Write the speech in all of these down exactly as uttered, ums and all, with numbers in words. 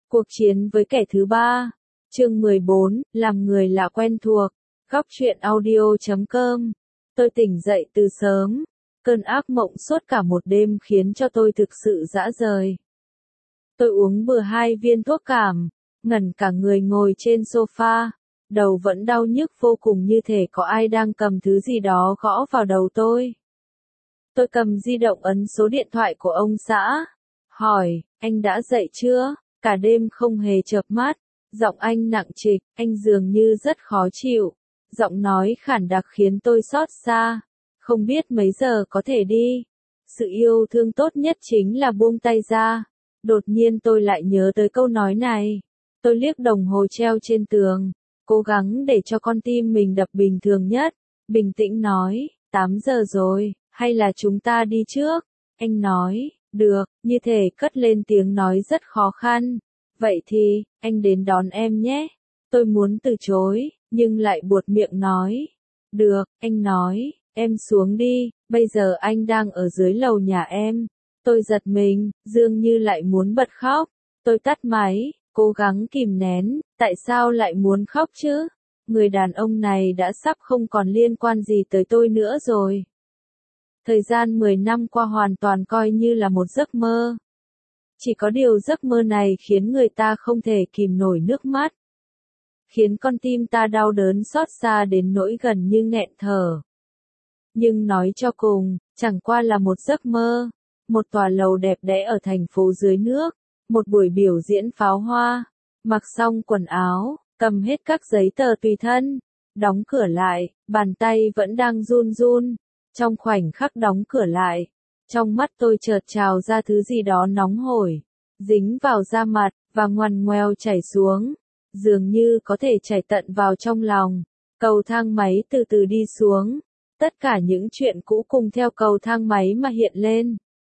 Cuộc chiến với kẻ thứ ba. Chương mười bốn, làm người lạ quen thuộc. Góc truyện audio chấm com. Tôi tỉnh dậy từ sớm. Cơn ác mộng suốt cả một đêm khiến cho tôi thực sự dã rời. Tôi uống bừa hai viên thuốc cảm, ngẩn cả người ngồi trên sofa. Đầu vẫn đau nhức vô cùng như thể có ai đang cầm thứ gì đó gõ vào đầu tôi. Tôi cầm di động ấn số điện thoại của ông xã. Hỏi, anh đã dậy chưa? Cả đêm không hề chợp mắt. Giọng anh nặng trịch, anh dường như rất khó chịu. Giọng nói khản đặc khiến tôi xót xa. Không biết mấy giờ có thể đi. Sự yêu thương tốt nhất chính là buông tay ra. Đột nhiên tôi lại nhớ tới câu nói này. Tôi liếc đồng hồ treo trên tường. Cố gắng để cho con tim mình đập bình thường nhất. Bình tĩnh nói, tám giờ rồi, hay là chúng ta đi trước? Anh nói, được, như thể cất lên tiếng nói rất khó khăn. Vậy thì, anh đến đón em nhé. Tôi muốn từ chối, nhưng lại buột miệng nói. Được, anh nói, em xuống đi, bây giờ anh đang ở dưới lầu nhà em. Tôi giật mình, dường như lại muốn bật khóc. Tôi tắt máy, cố gắng kìm nén, tại sao lại muốn khóc chứ? Người đàn ông này đã sắp không còn liên quan gì tới tôi nữa rồi. Thời gian mười năm qua hoàn toàn coi như là một giấc mơ. Chỉ có điều giấc mơ này khiến người ta không thể kìm nổi nước mắt. Khiến con tim ta đau đớn xót xa đến nỗi gần như nghẹn thở. Nhưng nói cho cùng, chẳng qua là một giấc mơ. Một tòa lầu đẹp đẽ ở thành phố dưới nước. Một buổi biểu diễn pháo hoa. Mặc xong quần áo, cầm hết các giấy tờ tùy thân. Đóng cửa lại, bàn tay vẫn đang run run. Trong khoảnh khắc đóng cửa lại, trong mắt tôi chợt trào ra thứ gì đó nóng hổi, dính vào da mặt, và ngoằn ngoèo chảy xuống, dường như có thể chảy tận vào trong lòng. Cầu thang máy từ từ đi xuống, tất cả những chuyện cũ cùng theo cầu thang máy mà hiện lên.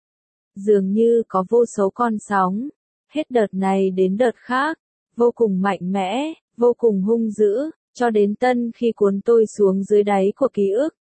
Dường như có vô số con sóng, hết đợt này đến đợt khác, vô cùng mạnh mẽ, vô cùng hung dữ, cho đến tân khi cuốn tôi xuống dưới đáy của ký ức.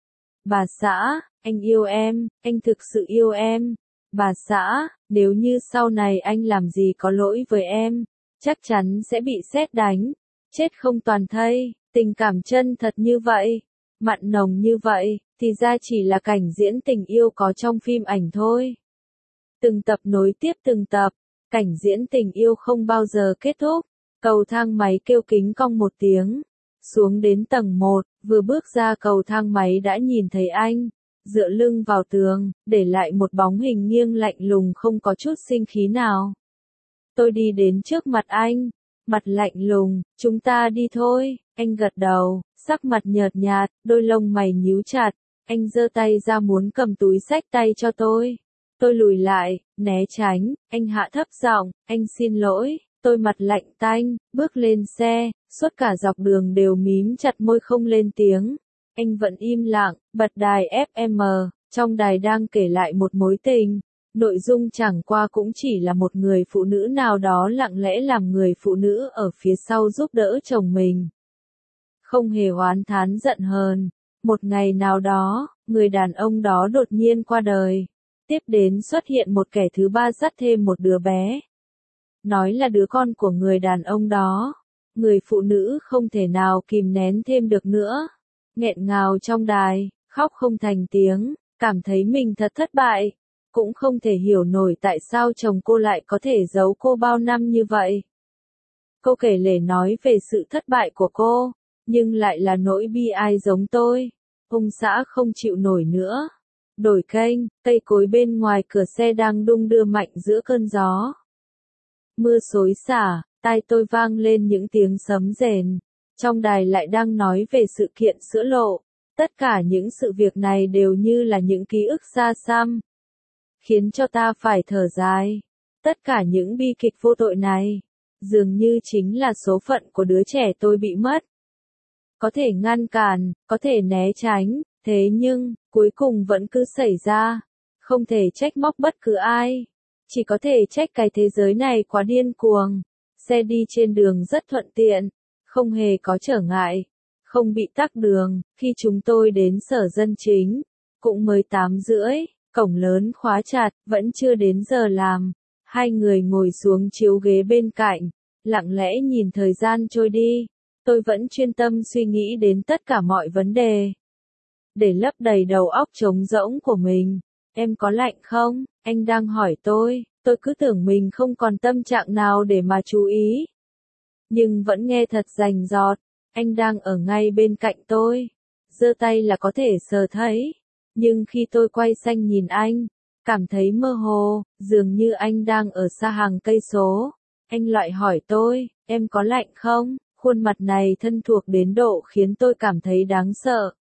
Bà xã, anh yêu em, anh thực sự yêu em. Bà xã, nếu như sau này anh làm gì có lỗi với em, chắc chắn sẽ bị sét đánh, chết không toàn thây. Tình cảm chân thật như vậy, mặn nồng như vậy, thì ra chỉ là cảnh diễn tình yêu có trong phim ảnh thôi. Từng tập nối tiếp từng tập, cảnh diễn tình yêu không bao giờ kết thúc. Cầu thang máy kêu kính cong một tiếng. Xuống đến tầng một, vừa bước ra cầu thang máy đã nhìn thấy anh, dựa lưng vào tường, để lại một bóng hình nghiêng lạnh lùng không có chút sinh khí nào. Tôi đi đến trước mặt anh, mặt lạnh lùng, chúng ta đi thôi, anh gật đầu, sắc mặt nhợt nhạt, đôi lông mày nhíu chặt, anh giơ tay ra muốn cầm túi xách tay cho tôi. Tôi lùi lại, né tránh, anh hạ thấp giọng, anh xin lỗi. Tôi mặt lạnh tanh, bước lên xe, suốt cả dọc đường đều mím chặt môi không lên tiếng. Anh vẫn im lặng, bật đài ép em, trong đài đang kể lại một mối tình. Nội dung chẳng qua cũng chỉ là một người phụ nữ nào đó lặng lẽ làm người phụ nữ ở phía sau giúp đỡ chồng mình. Không hề oán thán giận hờn. Một ngày nào đó, người đàn ông đó đột nhiên qua đời. Tiếp đến xuất hiện một kẻ thứ ba dắt thêm một đứa bé. Nói là đứa con của người đàn ông đó. Người phụ nữ không thể nào kìm nén thêm được nữa. Nghẹn ngào trong đài, khóc không thành tiếng, cảm thấy mình thật thất bại. Cũng không thể hiểu nổi tại sao chồng cô lại có thể giấu cô bao năm như vậy. Cô kể lể nói về sự thất bại của cô, nhưng lại là nỗi bi ai giống tôi. Ông xã không chịu nổi nữa. Đổi kênh, cây cối bên ngoài cửa xe đang đung đưa mạnh giữa cơn gió. Mưa xối xả, tai tôi vang lên những tiếng sấm rền. Trong đài lại đang nói về sự kiện sữa lộ. Tất cả những sự việc này đều như là những ký ức xa xăm. Khiến cho ta phải thở dài. Tất cả những bi kịch vô tội này, dường như chính là số phận của đứa trẻ tôi bị mất. Có thể ngăn cản, có thể né tránh, thế nhưng, cuối cùng vẫn cứ xảy ra. Không thể trách móc bất cứ ai. Chỉ có thể trách cái thế giới này quá điên cuồng. Xe đi trên đường rất thuận tiện, không hề có trở ngại, không bị tắc đường. Khi chúng tôi đến sở dân chính, cũng mới tám rưỡi, cổng lớn khóa chặt, vẫn chưa đến giờ làm. Hai người ngồi xuống chiếu ghế bên cạnh, lặng lẽ nhìn thời gian trôi đi. Tôi vẫn chuyên tâm suy nghĩ đến tất cả mọi vấn đề. Để lấp đầy đầu óc trống rỗng của mình. Em có lạnh không? Anh đang hỏi tôi, tôi cứ tưởng mình không còn tâm trạng nào để mà chú ý. Nhưng vẫn nghe thật rành rọt, anh đang ở ngay bên cạnh tôi. Giơ tay là có thể sờ thấy. Nhưng khi tôi quay sang nhìn anh, cảm thấy mơ hồ, dường như anh đang ở xa hàng cây số. Anh lại hỏi tôi, em có lạnh không? Khuôn mặt này thân thuộc đến độ khiến tôi cảm thấy đáng sợ.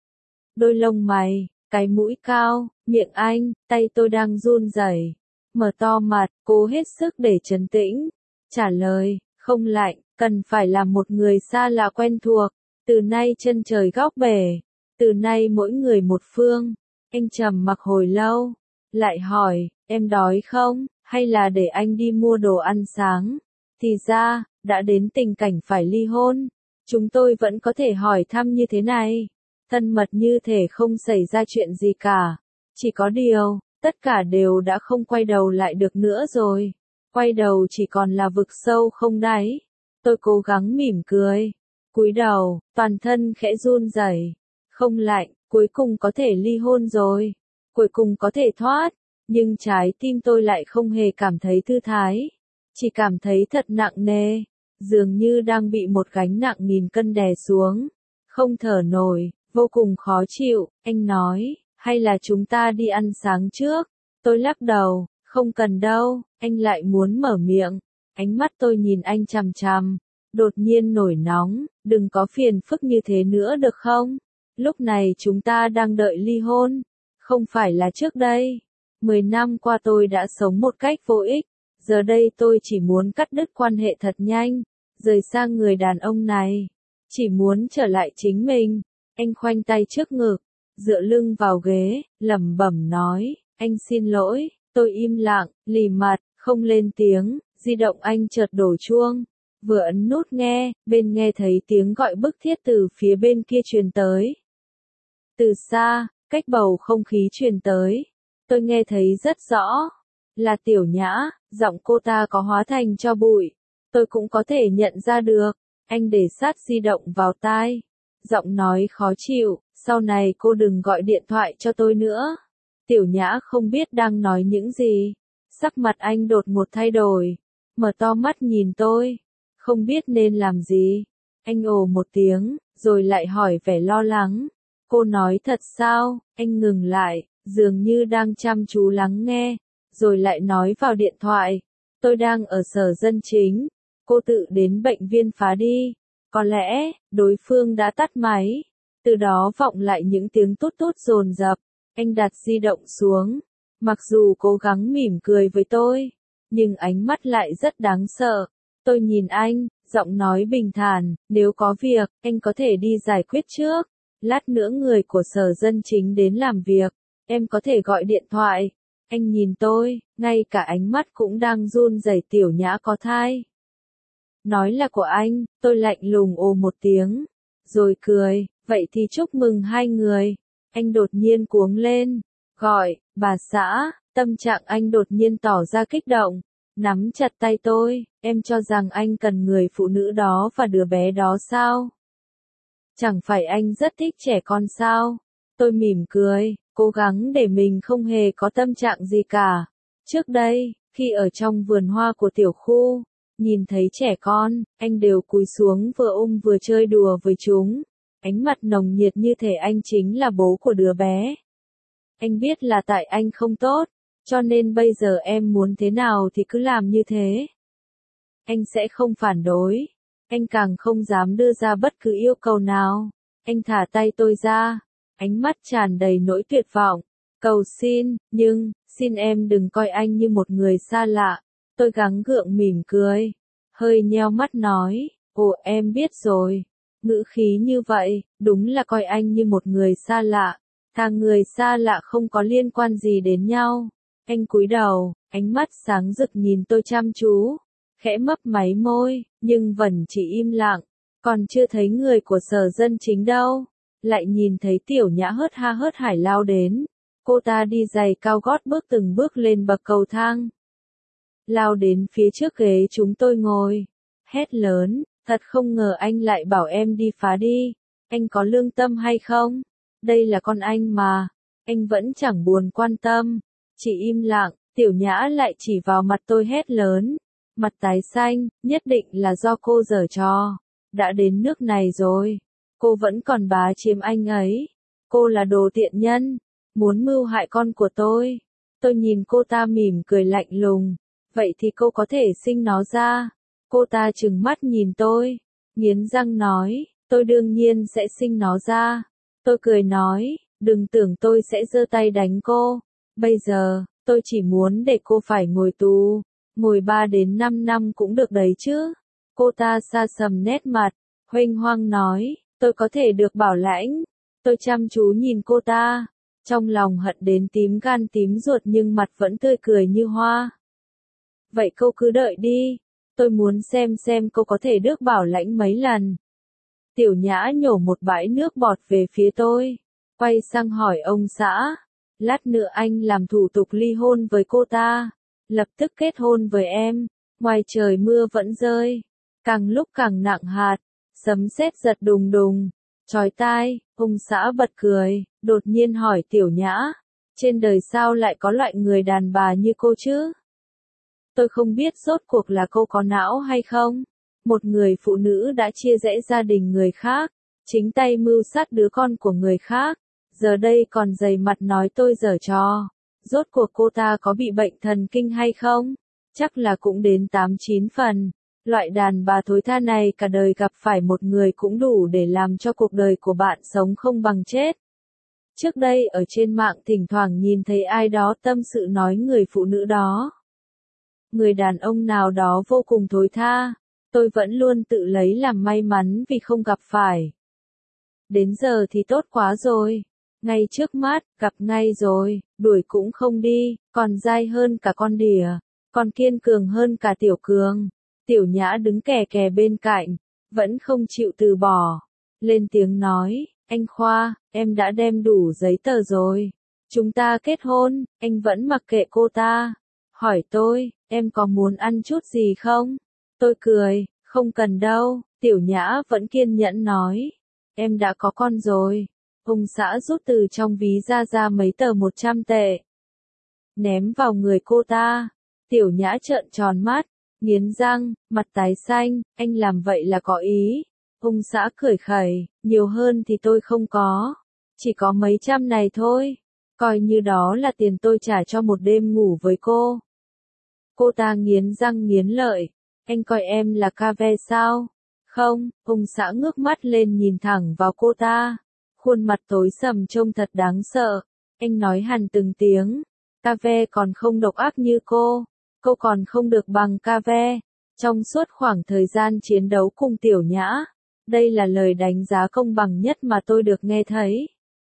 Đôi lông mày, cái mũi cao, miệng anh, tay tôi đang run rẩy. Mở to mặt, cố hết sức để trấn tĩnh. Trả lời, không lạnh, cần phải là một người xa lạ quen thuộc. Từ nay chân trời góc bể. Từ nay mỗi người một phương. Anh trầm mặc hồi lâu. Lại hỏi, em đói không? Hay là để anh đi mua đồ ăn sáng? Thì ra, đã đến tình cảnh phải ly hôn. Chúng tôi vẫn có thể hỏi thăm như thế này. Thân mật như thể không xảy ra chuyện gì cả. Chỉ có điều, tất cả đều đã không quay đầu lại được nữa rồi. Quay đầu chỉ còn là vực sâu không đáy. Tôi cố gắng mỉm cười. Cúi đầu, toàn thân khẽ run rẩy. Không lạnh, cuối cùng có thể ly hôn rồi. Cuối cùng có thể thoát. Nhưng trái tim tôi lại không hề cảm thấy thư thái. Chỉ cảm thấy thật nặng nề. Dường như đang bị một gánh nặng nghìn cân đè xuống. Không thở nổi, vô cùng khó chịu. Anh nói, hay là chúng ta đi ăn sáng trước? Tôi lắc đầu, không cần đâu. Anh lại muốn mở miệng. Ánh mắt tôi nhìn anh chằm chằm. Đột nhiên nổi nóng, đừng có phiền phức như thế nữa được không? Lúc này chúng ta đang đợi ly hôn. Không phải là trước đây. Mười năm qua tôi đã sống một cách vô ích. Giờ đây tôi chỉ muốn cắt đứt quan hệ thật nhanh. Rời xa người đàn ông này. Chỉ muốn trở lại chính mình. Anh khoanh tay trước ngực. Dựa lưng vào ghế, lẩm bẩm nói. Anh xin lỗi. Tôi im lặng, lì mặt, không lên tiếng. Di động anh chợt đổ chuông. Vừa ấn nút nghe, bên nghe thấy tiếng gọi bức thiết từ phía bên kia truyền tới. Từ xa, cách bầu không khí truyền tới. Tôi nghe thấy rất rõ. Là Tiểu Nhã, giọng cô ta có hóa thành tro bụi. Tôi cũng có thể nhận ra được. Anh để sát di động vào tai. Giọng nói khó chịu, sau này cô đừng gọi điện thoại cho tôi nữa. Tiểu Nhã không biết đang nói những gì. Sắc mặt anh đột ngột thay đổi. Mở to mắt nhìn tôi. Không biết nên làm gì. Anh ồ một tiếng, rồi lại hỏi vẻ lo lắng. Cô nói thật sao? Anh ngừng lại, dường như đang chăm chú lắng nghe. Rồi lại nói vào điện thoại. Tôi đang ở sở dân chính. Cô tự đến bệnh viên phá đi. Có lẽ, đối phương đã tắt máy. Từ đó vọng lại những tiếng tút tút dồn dập. Anh đặt di động xuống. Mặc dù cố gắng mỉm cười với tôi, nhưng ánh mắt lại rất đáng sợ. Tôi nhìn anh, giọng nói bình thản, nếu có việc, anh có thể đi giải quyết trước. Lát nữa người của sở dân chính đến làm việc, em có thể gọi điện thoại. Anh nhìn tôi, ngay cả ánh mắt cũng đang run rẩy. Tiểu Nhã có thai. Nói là của anh, tôi lạnh lùng ồ một tiếng, rồi cười, vậy thì chúc mừng hai người. Anh đột nhiên cuống lên, gọi, bà xã, tâm trạng anh đột nhiên tỏ ra kích động, nắm chặt tay tôi, em cho rằng anh cần người phụ nữ đó và đứa bé đó sao? Chẳng phải anh rất thích trẻ con sao? Tôi mỉm cười, cố gắng để mình không hề có tâm trạng gì cả. Trước đây, khi ở trong vườn hoa của tiểu khu, nhìn thấy trẻ con, anh đều cúi xuống vừa ôm vừa chơi đùa với chúng. Ánh mặt nồng nhiệt như thể anh chính là bố của đứa bé. Anh biết là tại anh không tốt, cho nên bây giờ em muốn thế nào thì cứ làm như thế. Anh sẽ không phản đối. Anh càng không dám đưa ra bất cứ yêu cầu nào. Anh thả tay tôi ra, ánh mắt tràn đầy nỗi tuyệt vọng. Cầu xin, nhưng, xin em đừng coi anh như một người xa lạ. Tôi gắng gượng mỉm cười, hơi nheo mắt nói, ồ em biết rồi. Ngữ khí như vậy, đúng là coi anh như một người xa lạ. Thà người xa lạ không có liên quan gì đến nhau. Anh cúi đầu, ánh mắt sáng rực nhìn tôi chăm chú, khẽ mấp máy môi, nhưng vẫn chỉ im lặng. Còn chưa thấy người của sở dân chính đâu, lại nhìn thấy Tiểu Nhã hớt ha hớt hải lao đến. Cô ta đi giày cao gót bước từng bước lên bậc cầu thang. lao đến phía trước ghế chúng tôi ngồi, hét lớn, thật không ngờ anh lại bảo em đi phá đi, anh có lương tâm hay không? Đây là con anh mà, anh vẫn chẳng buồn quan tâm. Chị im lặng, Tiểu Nhã lại chỉ vào mặt tôi hét lớn, mặt tái xanh, nhất định là do cô giở trò. Đã đến nước này rồi, cô vẫn còn bá chiếm anh ấy. Cô là đồ tiện nhân, muốn mưu hại con của tôi. Tôi nhìn cô ta mỉm cười lạnh lùng, vậy thì cô có thể sinh nó ra. Cô ta trừng mắt nhìn tôi, nghiến răng nói, tôi đương nhiên sẽ sinh nó ra. Tôi cười nói, đừng tưởng tôi sẽ giơ tay đánh cô. Bây giờ, tôi chỉ muốn để cô phải ngồi tù, ngồi ba đến năm năm cũng được đấy chứ. Cô ta sa sầm nét mặt, huênh hoang nói, tôi có thể được bảo lãnh. Tôi chăm chú nhìn cô ta, trong lòng hận đến tím gan tím ruột nhưng mặt vẫn tươi cười như hoa. Vậy cô cứ đợi đi, tôi muốn xem xem cô có thể được bảo lãnh mấy lần. Tiểu Nhã nhổ một bãi nước bọt về phía tôi, quay sang hỏi ông xã, lát nữa anh làm thủ tục ly hôn với cô ta, lập tức kết hôn với em. Ngoài trời mưa vẫn rơi, càng lúc càng nặng hạt, sấm sét giật đùng đùng, chói tai. Ông xã bật cười, đột nhiên hỏi Tiểu Nhã, trên đời sao lại có loại người đàn bà như cô chứ? Tôi không biết rốt cuộc là cô có não hay không? Một người phụ nữ đã chia rẽ gia đình người khác, chính tay mưu sát đứa con của người khác, giờ đây còn dày mặt nói tôi giở trò. Rốt cuộc cô ta có bị bệnh thần kinh hay không? Chắc là cũng đến tám chín phần. Loại đàn bà thối tha này cả đời gặp phải một người cũng đủ để làm cho cuộc đời của bạn sống không bằng chết. Trước đây ở trên mạng thỉnh thoảng nhìn thấy ai đó tâm sự nói người phụ nữ đó. Người đàn ông nào đó vô cùng thối tha, tôi vẫn luôn tự lấy làm may mắn vì không gặp phải. Đến giờ thì tốt quá rồi, ngay trước mắt, gặp ngay rồi, đuổi cũng không đi, còn dai hơn cả con đỉa, còn kiên cường hơn cả Tiểu Cường. Tiểu Nhã đứng kè kè bên cạnh, vẫn không chịu từ bỏ, lên tiếng nói, anh Khoa, em đã đem đủ giấy tờ rồi, chúng ta kết hôn. Anh vẫn mặc kệ cô ta, hỏi tôi, em có muốn ăn chút gì không? Tôi cười, không cần đâu. Tiểu Nhã vẫn kiên nhẫn nói, em đã có con rồi. Ông xã rút từ trong ví ra ra mấy tờ một trăm tệ, ném vào người cô ta. Tiểu Nhã trợn tròn mắt, nghiến răng, mặt tái xanh, anh làm vậy là có ý. Ông xã cười khẩy, nhiều hơn thì tôi không có, chỉ có mấy trăm này thôi, coi như đó là tiền tôi trả cho một đêm ngủ với cô. Cô ta nghiến răng nghiến lợi, anh coi em là ca ve sao? Không. Ông xã ngước mắt lên nhìn thẳng vào cô ta, khuôn mặt tối sầm trông thật đáng sợ. Anh nói hằn từng tiếng, ca ve còn không độc ác như cô. Cô còn không được bằng ca ve. Trong suốt khoảng thời gian chiến đấu cùng Tiểu Nhã, đây là lời đánh giá công bằng nhất mà tôi được nghe thấy.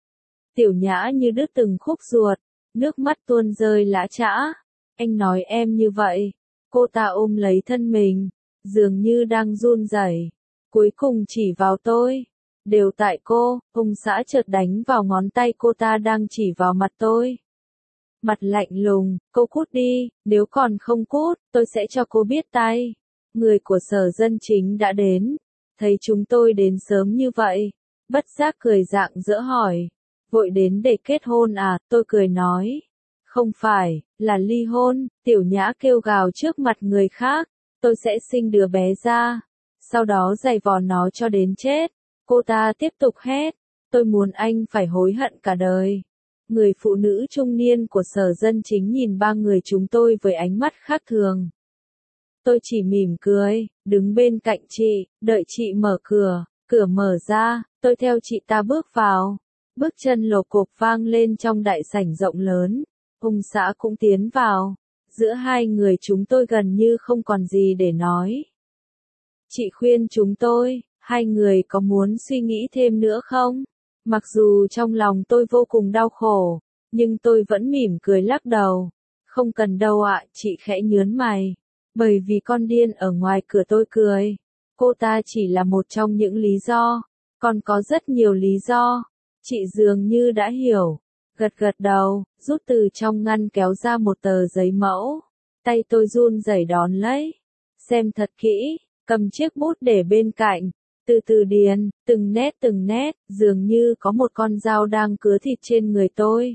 Tiểu Nhã như đứt từng khúc ruột, nước mắt tuôn rơi lã chã. Anh nói em như vậy. Cô ta ôm lấy thân mình, dường như đang run rẩy, cuối cùng chỉ vào tôi. Đều tại cô. Ông xã chợt đánh vào ngón tay cô ta đang chỉ vào mặt tôi. Mặt lạnh lùng, cô cút đi, nếu còn không cút, tôi sẽ cho cô biết tay. Người của Sở Dân Chính đã đến, thấy chúng tôi đến sớm như vậy, bất giác cười rạng rỡ hỏi, vội đến để kết hôn à? Tôi cười nói, không phải, là ly hôn. Tiểu Nhã kêu gào trước mặt người khác, tôi sẽ sinh đứa bé ra, sau đó giày vò nó cho đến chết. Cô ta tiếp tục hét, tôi muốn anh phải hối hận cả đời. Người phụ nữ trung niên của Sở Dân Chính nhìn ba người chúng tôi với ánh mắt khác thường. Tôi chỉ mỉm cười, đứng bên cạnh chị, đợi chị mở cửa. Cửa mở ra, tôi theo chị ta bước vào. Bước chân lộp cộp vang lên trong đại sảnh rộng lớn. Ông xã cũng tiến vào. Giữa hai người chúng tôi gần như không còn gì để nói. Chị khuyên chúng tôi, hai người có muốn suy nghĩ thêm nữa không? Mặc dù trong lòng tôi vô cùng đau khổ, nhưng tôi vẫn mỉm cười lắc đầu. Không cần đâu ạ. Chị khẽ nhớn mày, bởi vì con điên ở ngoài cửa. Tôi cười. Cô ta chỉ là một trong những lý do, còn có rất nhiều lý do. Chị dường như đã hiểu, gật gật đầu, rút từ trong ngăn kéo ra một tờ giấy mẫu. Tay tôi run rẩy đón lấy. Xem thật kỹ, cầm chiếc bút để bên cạnh. Từ từ điền, từng nét từng nét, dường như có một con dao đang cứa thịt trên người tôi.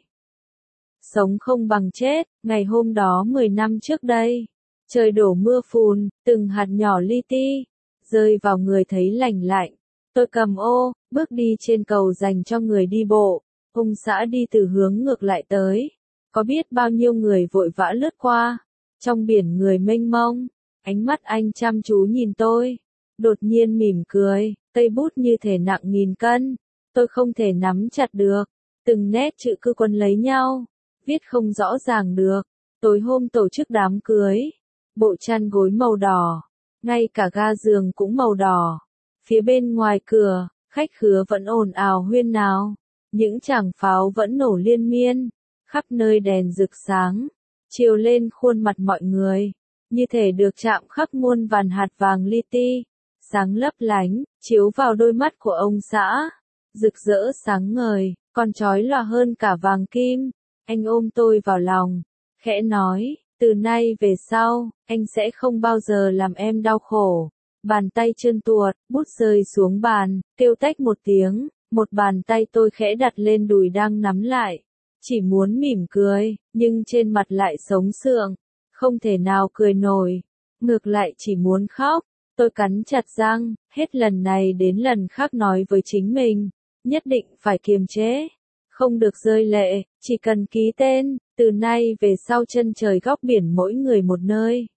Sống không bằng chết, ngày hôm đó mười năm trước đây. Trời đổ mưa phùn, từng hạt nhỏ li ti, rơi vào người thấy lành lạnh. Tôi cầm ô, bước đi trên cầu dành cho người đi bộ. Ông xã đi từ hướng ngược lại tới. Có biết bao nhiêu người vội vã lướt qua. Trong biển người mênh mông, ánh mắt anh chăm chú nhìn tôi. Đột nhiên mỉm cười, cây bút như thể nặng nghìn cân. Tôi không thể nắm chặt được. Từng nét chữ cứ quấn lấy nhau. Viết không rõ ràng được. Tối hôm tổ chức đám cưới. Bộ chăn gối màu đỏ. Ngay cả ga giường cũng màu đỏ. Phía bên ngoài cửa, khách khứa vẫn ồn ào huyên náo. Những tràng pháo vẫn nổ liên miên. Khắp nơi đèn rực sáng. Chiếu lên khuôn mặt mọi người. Như thể được chạm khắc muôn vàn hạt vàng li ti. Sáng lấp lánh, chiếu vào đôi mắt của ông xã. Rực rỡ sáng ngời, còn chói lòa hơn cả vàng kim. Anh ôm tôi vào lòng, khẽ nói, từ nay về sau, anh sẽ không bao giờ làm em đau khổ. Bàn tay trơn tuột, bút rơi xuống bàn, kêu tách một tiếng, một bàn tay tôi khẽ đặt lên đùi đang nắm lại. Chỉ muốn mỉm cười, nhưng trên mặt lại sống sượng, không thể nào cười nổi. Ngược lại chỉ muốn khóc. Tôi cắn chặt răng, hết lần này đến lần khác nói với chính mình, nhất định phải kiềm chế, không được rơi lệ, chỉ cần ký tên, từ nay về sau chân trời góc biển mỗi người một nơi.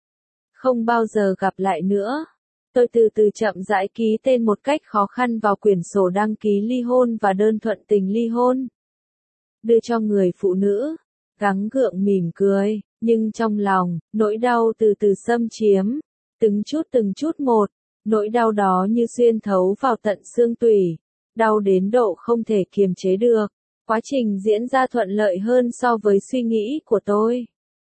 Không bao giờ gặp lại nữa. Tôi từ từ chậm rãi ký tên một cách khó khăn vào quyển sổ đăng ký ly hôn và đơn thuận tình ly hôn. Đưa cho người phụ nữ, gắng gượng mỉm cười, nhưng trong lòng, nỗi đau từ từ xâm chiếm. Từng chút từng chút một, nỗi đau đó như xuyên thấu vào tận xương tủy, đau đến độ không thể kiềm chế được. Quá trình diễn ra thuận lợi hơn so với suy nghĩ của tôi.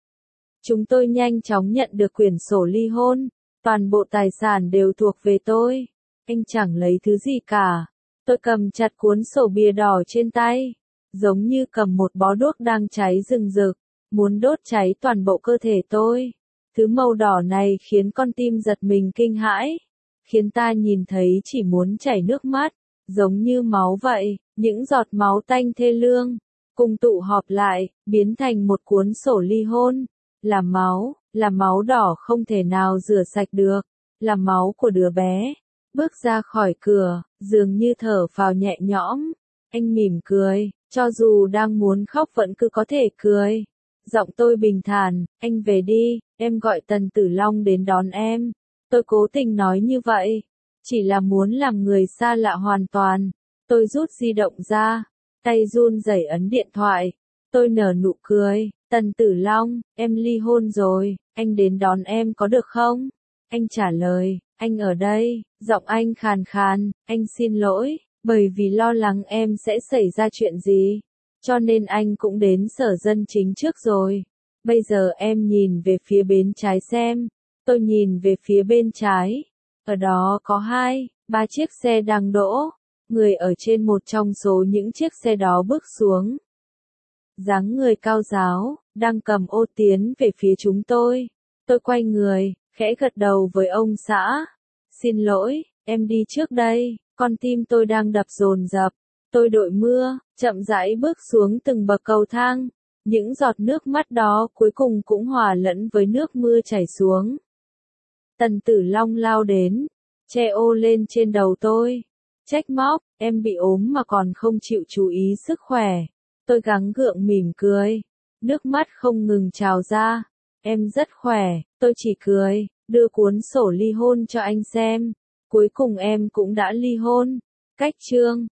Chúng tôi nhanh chóng nhận được quyển sổ ly hôn, toàn bộ tài sản đều thuộc về tôi. Anh chẳng lấy thứ gì cả. Tôi cầm chặt cuốn sổ bìa đỏ trên tay, giống như cầm một bó đuốc đang cháy rừng rực, muốn đốt cháy toàn bộ cơ thể tôi. Thứ màu đỏ này khiến con tim giật mình kinh hãi, khiến ta nhìn thấy chỉ muốn chảy nước mắt, giống như máu vậy, những giọt máu tanh thê lương, cùng tụ họp lại, biến thành một cuốn sổ ly hôn, là máu, là máu đỏ không thể nào rửa sạch được, là máu của đứa bé. Bước ra khỏi cửa, dường như thở phào nhẹ nhõm, anh mỉm cười, cho dù đang muốn khóc vẫn cứ có thể cười. Giọng tôi bình thản, anh về đi, em gọi Tần Tử Long đến đón em. Tôi cố tình nói như vậy, chỉ là muốn làm người xa lạ hoàn toàn. Tôi rút di động ra, tay run rẩy ấn điện thoại. Tôi nở nụ cười, Tần Tử Long, em ly hôn rồi, anh đến đón em có được không? Anh trả lời, anh ở đây, giọng anh khàn khàn, anh xin lỗi, bởi vì lo lắng em sẽ xảy ra chuyện gì. Cho nên anh cũng đến sở dân chính trước rồi. Bây giờ em nhìn về phía bên trái xem. Tôi nhìn về phía bên trái. Ở đó có hai, ba chiếc xe đang đỗ. Người ở trên một trong số những chiếc xe đó bước xuống. Dáng người cao ráo, đang cầm ô tiến về phía chúng tôi. Tôi quay người, khẽ gật đầu với ông xã. Xin lỗi, em đi trước đây, con tim tôi đang đập dồn dập. Tôi đội mưa, chậm rãi bước xuống từng bậc cầu thang. Những giọt nước mắt đó cuối cùng cũng hòa lẫn với nước mưa chảy xuống. Tần Tử Long lao đến, che ô lên trên đầu tôi. Trách móc, em bị ốm mà còn không chịu chú ý sức khỏe. Tôi gắng gượng mỉm cười. Nước mắt không ngừng trào ra. Em rất khỏe, tôi chỉ cười, đưa cuốn sổ ly hôn cho anh xem. Cuối cùng em cũng đã ly hôn. Cách chương